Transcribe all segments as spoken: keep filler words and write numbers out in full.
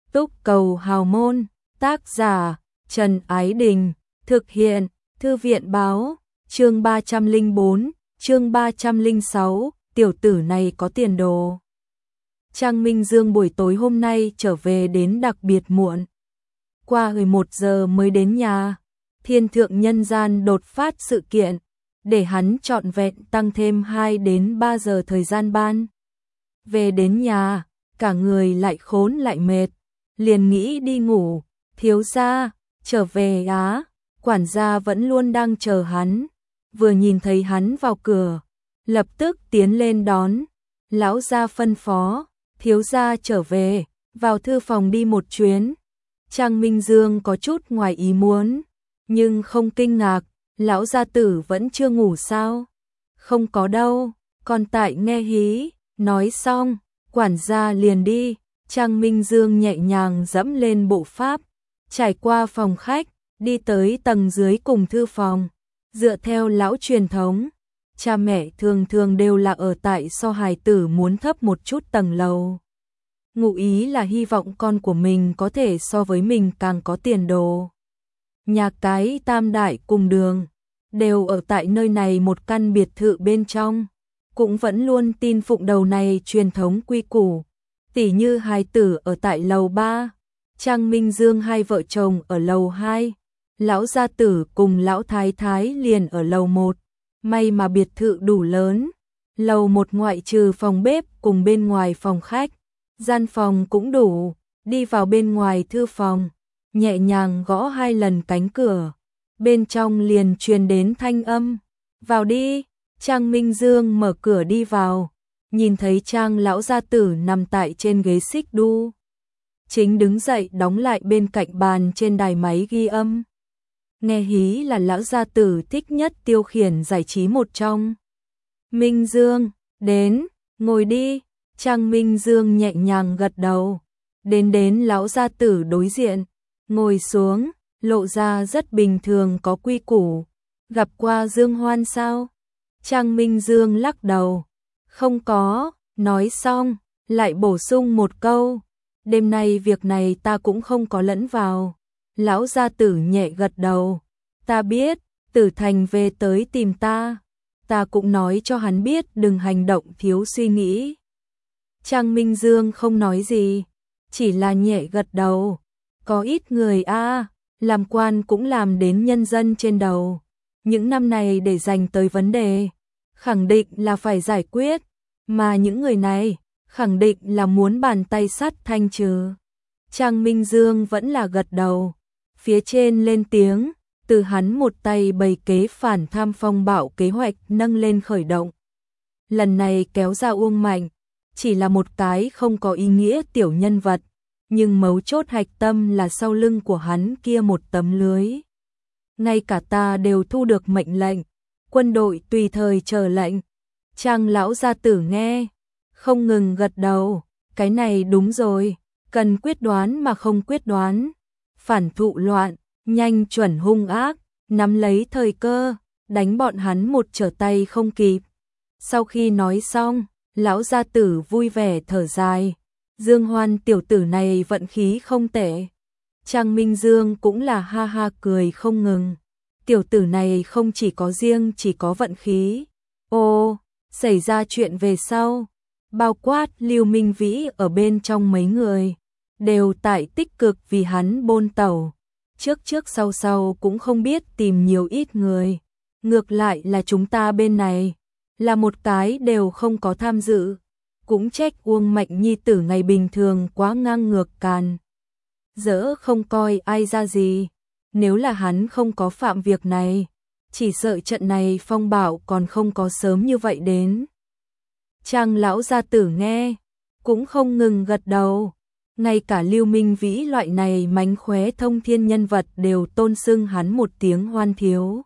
Túc Cầu Hào Môn, tác giả Trần Ái Đình, thực hiện Thư viện Báo, chương ba trăm lẻ bốn, chương ba trăm lẻ sáu, tiểu tử này có tiền đồ. Trang Minh Dương buổi tối hôm nay trở về đến đặc biệt muộn. Qua mười một giờ mới đến nhà, thiên thượng nhân gian đột phát sự kiện, để hắn trọn vẹn tăng thêm hai đến ba giờ thời gian ban. Về đến nhà, cả người lại khốn lại mệt, liền nghĩ đi ngủ. Thiếu gia, trở về á, quản gia vẫn luôn đang chờ hắn, vừa nhìn thấy hắn vào cửa, lập tức tiến lên đón. Lão gia phân phó, thiếu gia trở về, vào thư phòng đi một chuyến. Trang Minh Dương có chút ngoài ý muốn, nhưng không kinh ngạc, lão gia tử vẫn chưa ngủ sao? Không có đâu, còn tại nghe hí. Nói xong, quản gia liền đi. Trang Minh Dương nhẹ nhàng dẫm lên bộ pháp, trải qua phòng khách, đi tới tầng dưới cùng thư phòng. Dựa theo lão truyền thống, cha mẹ thường thường đều là ở tại so hài tử muốn thấp một chút tầng lầu. Ngụ ý là hy vọng con của mình có thể so với mình càng có tiền đồ. Nhà cái Tam Đại cùng đường, đều ở tại nơi này một căn biệt thự bên trong, cũng vẫn luôn tin phụng đầu này truyền thống quy củ. Tỉ như hài tử ở tại lầu ba, Trang Minh Dương hai vợ chồng ở lầu hai, lão gia tử cùng lão thái thái liền ở lầu một. May mà biệt thự đủ lớn, lầu một ngoại trừ phòng bếp cùng bên ngoài phòng khách, gian phòng cũng đủ. Đi vào bên ngoài thư phòng, nhẹ nhàng gõ hai lần cánh cửa, bên trong liền truyền đến thanh âm, vào đi. Trang Minh Dương mở cửa đi vào, nhìn thấy Trang lão gia tử nằm tại trên ghế xích đu, chính đứng dậy đóng lại bên cạnh bàn trên đài máy ghi âm. Nghe hí là lão gia tử thích nhất tiêu khiển giải trí một trong. Minh Dương, đến, ngồi đi. Trang Minh Dương nhẹ nhàng gật đầu, đến đến lão gia tử đối diện, ngồi xuống, lộ ra rất bình thường có quy củ. Gặp qua Dương Hoan sao? Trang Minh Dương lắc đầu, không có. Nói xong, lại bổ sung một câu, đêm nay việc này ta cũng không có lẫn vào. Lão gia tử nhẹ gật đầu, ta biết. Tử Thành về tới tìm ta, ta cũng nói cho hắn biết đừng hành động thiếu suy nghĩ. Trang Minh Dương không nói gì, chỉ là nhẹ gật đầu. Có ít người a, làm quan cũng làm đến nhân dân trên đầu. Những năm này để dành tới vấn đề, khẳng định là phải giải quyết, mà những người này khẳng định là muốn bàn tay sắt thanh trừ. Trang Minh Dương vẫn là gật đầu. Phía trên lên tiếng, từ hắn một tay bày kế phản tham phong bạo kế hoạch nâng lên khởi động. Lần này kéo ra Uông Mạnh, chỉ là một cái không có ý nghĩa tiểu nhân vật, nhưng mấu chốt hạch tâm là sau lưng của hắn kia một tấm lưới. Ngay cả ta đều thu được mệnh lệnh, quân đội tùy thời chờ lệnh. Trang lão gia tử nghe, không ngừng gật đầu, cái này đúng rồi, cần quyết đoán mà không quyết đoán. Phản thụ loạn, nhanh chuẩn hung ác, nắm lấy thời cơ, đánh bọn hắn một trở tay không kịp. Sau khi nói xong, lão gia tử vui vẻ thở dài, Dương Hoan tiểu tử này vận khí không tệ. Trang Minh Dương cũng là ha ha cười không ngừng. Tiểu tử này không chỉ có riêng chỉ có vận khí. Ô, xảy ra chuyện về sau, bao quát Lưu Minh Vĩ ở bên trong mấy người, đều tại tích cực vì hắn bôn tẩu. Trước trước sau sau cũng không biết tìm nhiều ít người. Ngược lại là chúng ta bên này, là một cái đều không có tham dự. Cũng trách Uông Mạnh nhi tử ngày bình thường quá ngang ngược càn dỡ, không coi ai ra gì. Nếu là hắn không có phạm việc này, chỉ sợ trận này phong bạo còn không có sớm như vậy đến. Trang lão gia tử nghe, cũng không ngừng gật đầu. Ngay cả Lưu Minh Vĩ loại này mánh khóe thông thiên nhân vật đều tôn xưng hắn một tiếng Hoan thiếu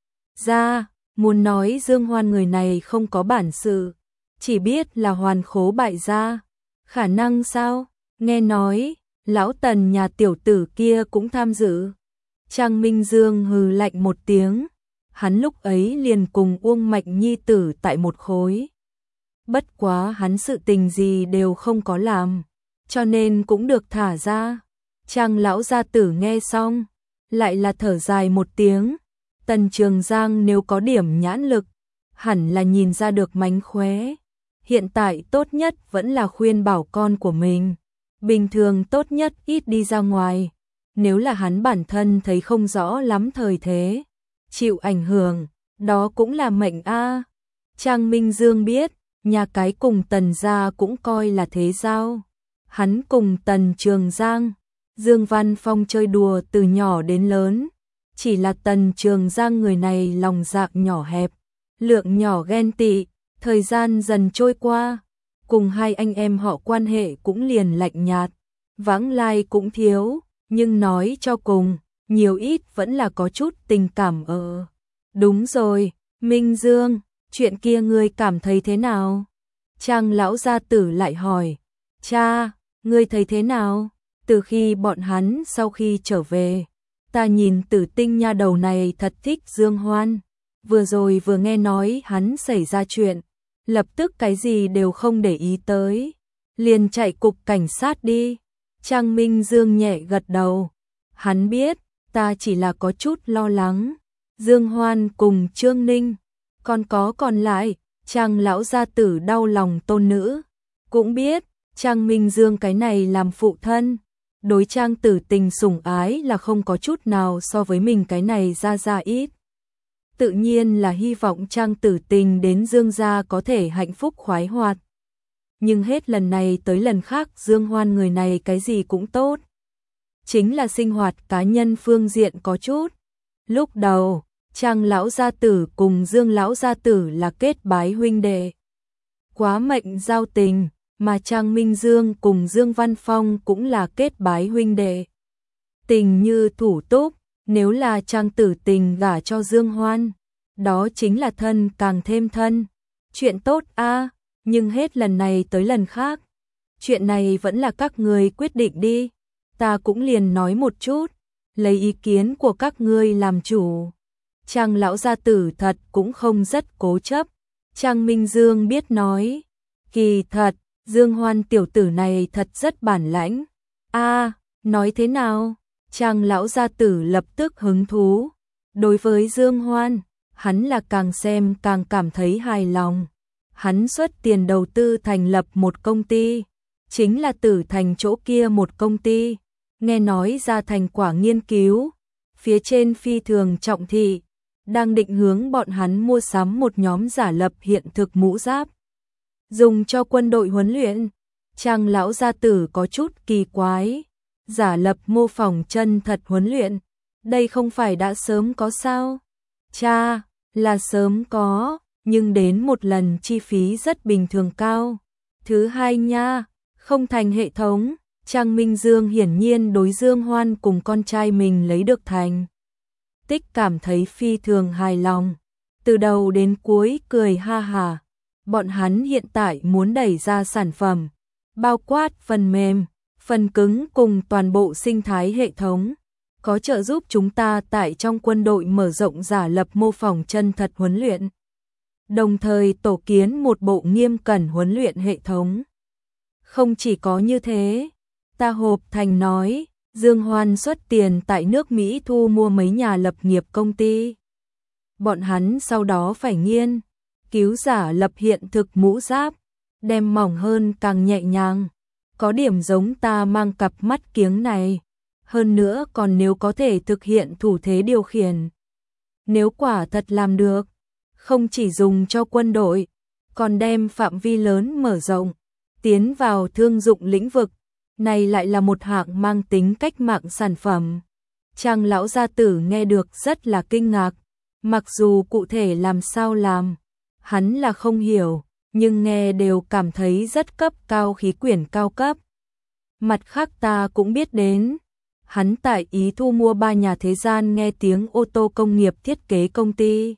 gia. Muốn nói Dương Hoan người này không có bản sự, chỉ biết là hoàn khố bại gia. Khả năng sao? Nghe nói, lão Tần nhà tiểu tử kia cũng tham dự. Trang Minh Dương hừ lạnh một tiếng, hắn lúc ấy liền cùng Uông Mạnh nhi tử tại một khối. Bất quá hắn sự tình gì đều không có làm, cho nên cũng được thả ra. Trang lão gia tử nghe xong, lại là thở dài một tiếng. Tần Trường Giang nếu có điểm nhãn lực, hẳn là nhìn ra được mánh khóe. Hiện tại tốt nhất vẫn là khuyên bảo con của mình. Bình thường tốt nhất ít đi ra ngoài. Nếu là hắn bản thân thấy không rõ lắm thời thế, chịu ảnh hưởng, đó cũng là mệnh a. Trang Minh Dương biết, nhà cái cùng Tần gia cũng coi là thế giao. Hắn cùng Tần Trường Giang, Dương Văn Phong chơi đùa từ nhỏ đến lớn. Chỉ là Tần Trường Giang người này lòng dạ nhỏ hẹp, lượng nhỏ ghen tị, thời gian dần trôi qua, cùng hai anh em họ quan hệ cũng liền lạnh nhạt, vãng lai cũng thiếu, nhưng nói cho cùng, nhiều ít vẫn là có chút tình cảm ở. Đúng rồi, Minh Dương, chuyện kia ngươi cảm thấy thế nào? Trang lão gia tử lại hỏi, cha, ngươi thấy thế nào? Từ khi bọn hắn sau khi trở về, ta nhìn Tử Tinh nha đầu này thật thích Dương Hoan. Vừa rồi vừa nghe nói hắn xảy ra chuyện, lập tức cái gì đều không để ý tới, liền chạy cục cảnh sát đi. Trang Minh Dương nhẹ gật đầu, hắn biết, ta chỉ là có chút lo lắng. Dương Hoan cùng Trương Ninh, còn có còn lại, Trang lão gia tử đau lòng tôn nữ, cũng biết, Trang Minh Dương cái này làm phụ thân, đối Trang Tử Tình sủng ái là không có chút nào so với mình cái này ra ra ít. Tự nhiên là hy vọng Trang Tử Tình đến Dương gia có thể hạnh phúc khoái hoạt. Nhưng hết lần này tới lần khác Dương Hoan người này cái gì cũng tốt. Chính là sinh hoạt cá nhân phương diện có chút. Lúc đầu, Trang lão gia tử cùng Dương lão gia tử là kết bái huynh đệ. Quá mệnh giao tình, mà Trang Minh Dương cùng Dương Văn Phong cũng là kết bái huynh đệ. Tình như thủ túc, nếu là Trang Tử Tình gả cho Dương Hoan, đó chính là thân càng thêm thân. Chuyện tốt a, nhưng hết lần này tới lần khác. Chuyện này vẫn là các người quyết định đi. Ta cũng liền nói một chút, lấy ý kiến của các ngươi làm chủ. Trang lão gia tử thật cũng không rất cố chấp. Trang Minh Dương biết nói, kỳ thật, Dương Hoan tiểu tử này thật rất bản lãnh. A, nói thế nào? Trang lão gia tử lập tức hứng thú. Đối với Dương Hoan, hắn là càng xem càng cảm thấy hài lòng. Hắn xuất tiền đầu tư thành lập một công ty, chính là Tử Thành chỗ kia một công ty. Nghe nói ra thành quả nghiên cứu, phía trên phi thường trọng thị, đang định hướng bọn hắn mua sắm một nhóm giả lập hiện thực mũ giáp, dùng cho quân đội huấn luyện. Trang lão gia tử có chút kỳ quái, giả lập mô phỏng chân thật huấn luyện, đây không phải đã sớm có sao? Cha, là sớm có, nhưng đến một lần chi phí rất bình thường cao. Thứ hai nha, không thành hệ thống. Trang Minh Dương hiển nhiên đối Dương Hoan cùng con trai mình lấy được thành tích cảm thấy phi thường hài lòng, từ đầu đến cuối cười ha hà. Bọn hắn hiện tại muốn đẩy ra sản phẩm, bao quát phần mềm, phần cứng cùng toàn bộ sinh thái hệ thống, có trợ giúp chúng ta tại trong quân đội mở rộng giả lập mô phỏng chân thật huấn luyện, đồng thời tổ kiến một bộ nghiêm cẩn huấn luyện hệ thống. Không chỉ có như thế, Ta Hộp Thành nói, Dương Hoan xuất tiền tại nước Mỹ thu mua mấy nhà lập nghiệp công ty. Bọn hắn sau đó phải nghiên cứu giả lập hiện thực mũ giáp, đem mỏng hơn càng nhẹ nhàng, có điểm giống ta mang cặp mắt kiếng này. Hơn nữa còn nếu có thể thực hiện thủ thế điều khiển. Nếu quả thật làm được, không chỉ dùng cho quân đội, còn đem phạm vi lớn mở rộng, tiến vào thương dụng lĩnh vực. Này lại là một hạng mang tính cách mạng sản phẩm. Trang lão gia tử nghe được rất là kinh ngạc, mặc dù cụ thể làm sao làm, hắn là không hiểu, nhưng nghe đều cảm thấy rất cấp cao, khí quyển cao cấp. Mặt khác ta cũng biết đến, hắn tại Ý thu mua ba nhà thế gian nghe tiếng ô tô công nghiệp thiết kế công ty,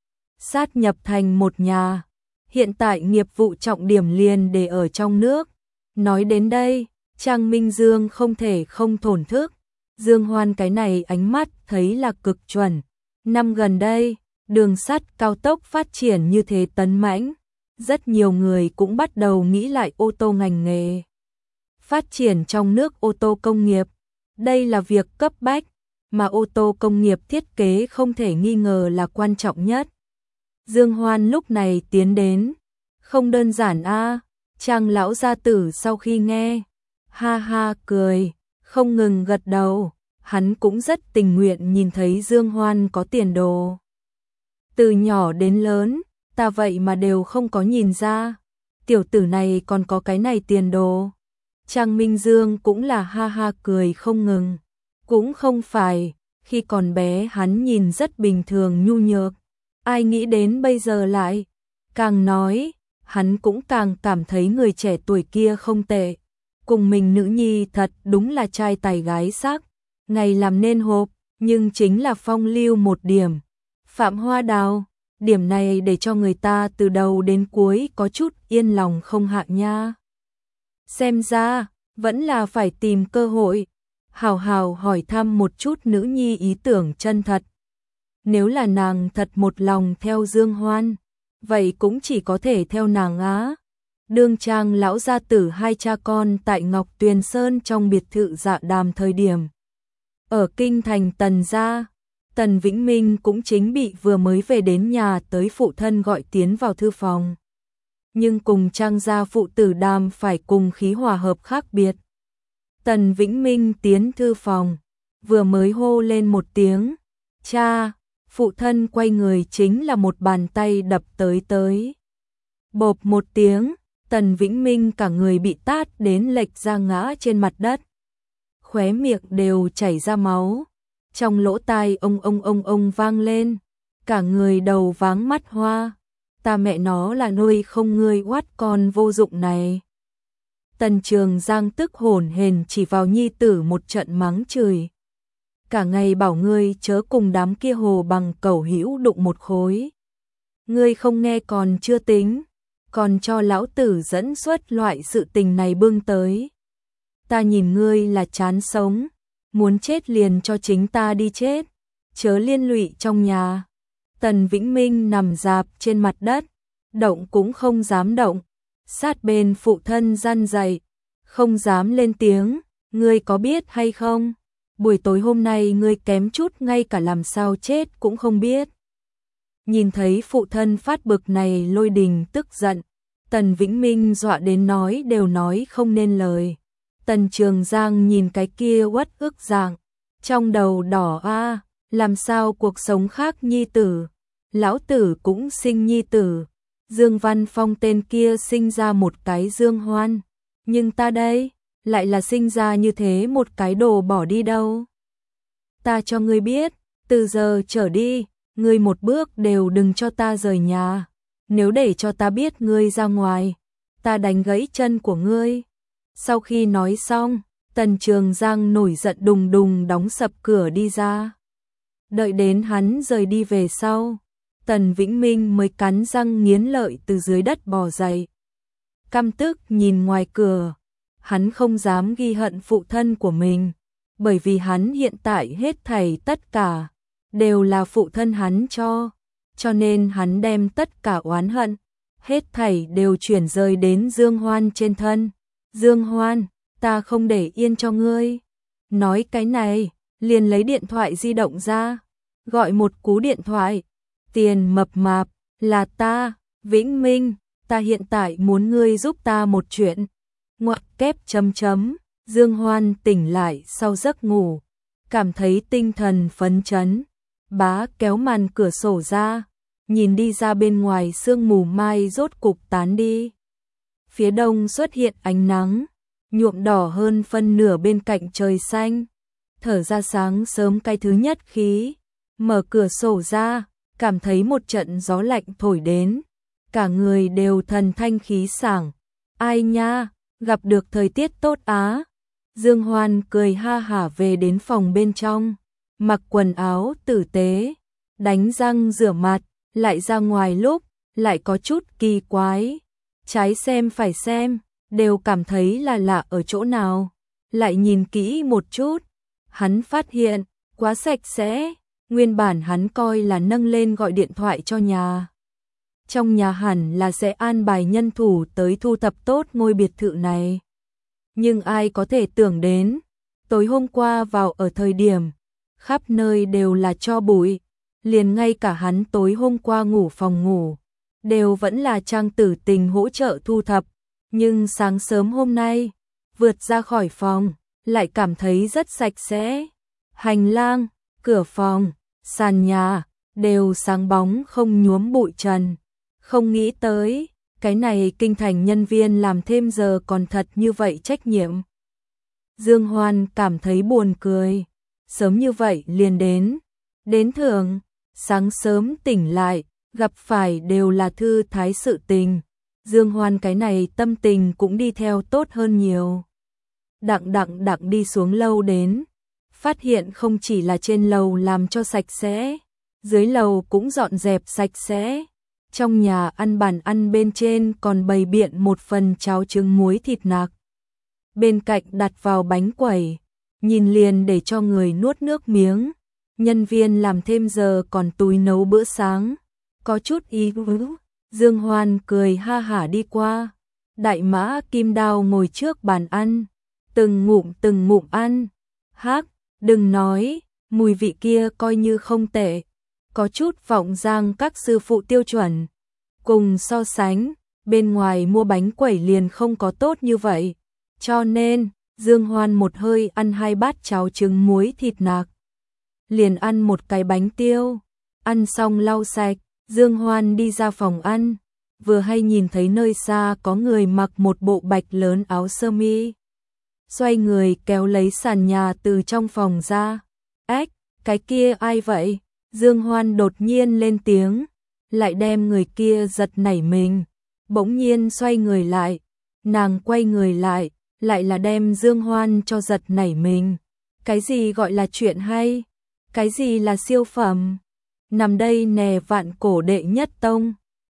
sát nhập thành một nhà. Hiện tại nghiệp vụ trọng điểm liền để ở trong nước. Nói đến đây, Trang Minh Dương không thể không thổn thức. Dương Hoan cái này ánh mắt thấy là cực chuẩn. Năm gần đây, đường sắt cao tốc phát triển như thế tấn mãnh, rất nhiều người cũng bắt đầu nghĩ lại ô tô ngành nghề. phát triển trong nước ô tô công nghiệp. Đây là việc cấp bách, mà ô tô công nghiệp thiết kế không thể nghi ngờ là quan trọng nhất. Dương Hoan lúc này tiến đến. Không đơn giản a à, Trang lão gia tử sau khi nghe, ha ha cười, không ngừng gật đầu, hắn cũng rất tình nguyện nhìn thấy Dương Hoan có tiền đồ. Từ nhỏ đến lớn, ta vậy mà đều không có nhìn ra, tiểu tử này còn có cái này tiền đồ. Trang Minh Dương cũng là ha ha cười không ngừng, cũng không phải, khi còn bé hắn nhìn rất bình thường nhu nhược, ai nghĩ đến bây giờ lại, càng nói, hắn cũng càng cảm thấy người trẻ tuổi kia không tệ, cùng mình nữ nhi thật đúng là trai tài gái sắc, ngày làm nên hộp, nhưng chính là phong lưu một điểm. Phạm Hoa Đào, điểm này để cho người ta từ đầu đến cuối có chút yên lòng không hạ nha. Xem ra, vẫn là phải tìm cơ hội, hào hào hỏi thăm một chút nữ nhi ý tưởng chân thật. Nếu là nàng thật một lòng theo Dương Hoan, vậy cũng chỉ có thể theo nàng á. Đương Trang lão gia tử hai cha con tại Ngọc Tuyền Sơn trong biệt thự Dạ Đàm thời điểm. Ở kinh thành Tần gia, Tần Vĩnh Minh cũng chính bị vừa mới về đến nhà tới phụ thân gọi tiến vào thư phòng. Nhưng cùng Trang gia phụ tử Đàm phải cùng khí hòa hợp khác biệt. Tần Vĩnh Minh tiến thư phòng, vừa mới hô lên một tiếng, cha, phụ thân quay người chính là một bàn tay đập tới tới. Bộp một tiếng, Tần Vĩnh Minh cả người bị tát đến lệch ra ngã trên mặt đất. Khóe miệng đều chảy ra máu, trong lỗ tai ông ông ông ông vang lên, cả người đầu váng mắt hoa, ta mẹ nó là nuôi không ngươi oát con vô dụng này. Tần Trường Giang tức hổn hển chỉ vào nhi tử một trận mắng chửi. Cả ngày bảo ngươi chớ cùng đám kia hồ bằng cẩu hữu đụng một khối. Ngươi không nghe còn chưa tính, còn cho lão tử dẫn xuất loại sự tình này bưng tới. Ta nhìn ngươi là chán sống, muốn chết liền cho chính ta đi chết, chớ liên lụy trong nhà. Tần Vĩnh Minh nằm rạp trên mặt đất, động cũng không dám động, sát bên phụ thân răn dạy, không dám lên tiếng, ngươi có biết hay không? Buổi tối hôm nay ngươi kém chút ngay cả làm sao chết cũng không biết. Nhìn thấy phụ thân phát bực này lôi đình tức giận, Tần Vĩnh Minh dọa đến nói đều nói không nên lời. Tần Trường Giang nhìn cái kia uất ức dạng, trong đầu đỏ a, làm sao cuộc sống khác nhi tử, lão tử cũng sinh nhi tử, Dương Văn Phong tên kia sinh ra một cái Dương Hoan, nhưng ta đây, lại là sinh ra như thế một cái đồ bỏ đi đâu. Ta cho ngươi biết, từ giờ trở đi, ngươi một bước đều đừng cho ta rời nhà, nếu để cho ta biết ngươi ra ngoài, ta đánh gãy chân của ngươi. Sau khi nói xong, Tần Trường Giang nổi giận đùng đùng đóng sập cửa đi ra. Đợi đến hắn rời đi về sau, Tần Vĩnh Minh mới cắn răng nghiến lợi từ dưới đất bò dậy. Căm tức nhìn ngoài cửa, hắn không dám ghi hận phụ thân của mình, bởi vì hắn hiện tại hết thảy tất cả đều là phụ thân hắn cho, cho nên hắn đem tất cả oán hận, hết thảy đều chuyển rời đến Dương Hoan trên thân. Dương Hoan, ta không để yên cho ngươi. Nói cái này, liền lấy điện thoại di động ra, gọi một cú điện thoại. Tiền mập mạp, là ta, Vĩnh Minh, ta hiện tại muốn ngươi giúp ta một chuyện. Ngoặc kép chấm chấm, Dương Hoan tỉnh lại sau giấc ngủ, cảm thấy tinh thần phấn chấn. Bá kéo màn cửa sổ ra, nhìn đi ra bên ngoài sương mù mai rốt cục tán đi. Phía đông xuất hiện ánh nắng, nhuộm đỏ hơn phân nửa bên cạnh trời xanh. Thở ra sáng sớm cái thứ nhất khí, mở cửa sổ ra, cảm thấy một trận gió lạnh thổi đến, cả người đều thần thanh khí sảng. Ai nha, gặp được thời tiết tốt á. Dương Hoan cười ha hả về đến phòng bên trong, mặc quần áo tử tế, đánh răng rửa mặt, lại ra ngoài lúc, lại có chút kỳ quái. Trái xem phải xem, đều cảm thấy là lạ ở chỗ nào. Lại nhìn kỹ một chút, hắn phát hiện, quá sạch sẽ, nguyên bản hắn coi là nâng lên gọi điện thoại cho nhà. Trong nhà hẳn là sẽ an bài nhân thủ tới thu thập tốt ngôi biệt thự này. Nhưng ai có thể tưởng đến, tối hôm qua vào ở thời điểm, khắp nơi đều là tro bụi, liền ngay cả hắn tối hôm qua ngủ phòng ngủ, đều vẫn là Trang Tử Tình hỗ trợ thu thập, nhưng sáng sớm hôm nay, vượt ra khỏi phòng, lại cảm thấy rất sạch sẽ. Hành lang, cửa phòng, sàn nhà, đều sáng bóng không nhuốm bụi trần. Không nghĩ tới, cái này kinh thành nhân viên làm thêm giờ còn thật như vậy trách nhiệm. Dương Hoan cảm thấy buồn cười, sớm như vậy liền đến, đến thưởng, sáng sớm tỉnh lại, gặp phải đều là thư thái sự tình. Dương Hoan cái này tâm tình cũng đi theo tốt hơn nhiều. Đặng đặng đặng đi xuống lâu đến, phát hiện không chỉ là trên lầu làm cho sạch sẽ, dưới lầu cũng dọn dẹp sạch sẽ. Trong nhà ăn bàn ăn bên trên còn bày biện một phần cháo trứng muối thịt nạc. Bên cạnh đặt vào bánh quẩy, nhìn liền để cho người nuốt nước miếng. Nhân viên làm thêm giờ còn túi nấu bữa sáng, có chút ý vứ. Dương Hoan cười ha hả đi qua, Đại Mã Kim Đao ngồi trước bàn ăn, từng ngụm từng ngụm ăn. Hắc, đừng nói, mùi vị kia coi như không tệ, có chút vọng giang các sư phụ tiêu chuẩn. Cùng so sánh, bên ngoài mua bánh quẩy liền không có tốt như vậy, cho nên Dương Hoan một hơi ăn hai bát cháo trứng muối thịt nạc, liền ăn một cái bánh tiêu. Ăn xong lau sạch, Dương Hoan đi ra phòng ăn, vừa hay nhìn thấy nơi xa có người mặc một bộ bạch lớn áo sơ mi, xoay người kéo lấy sàn nhà từ trong phòng ra. Ếch, cái kia ai vậy? Dương Hoan đột nhiên lên tiếng, lại đem người kia giật nảy mình, bỗng nhiên xoay người lại, nàng quay người lại, lại là đem Dương Hoan cho giật nảy mình. Cái gì gọi là chuyện hay? Cái gì là siêu phẩm? Nằm đây nè vạn cổ đệ nhất tông.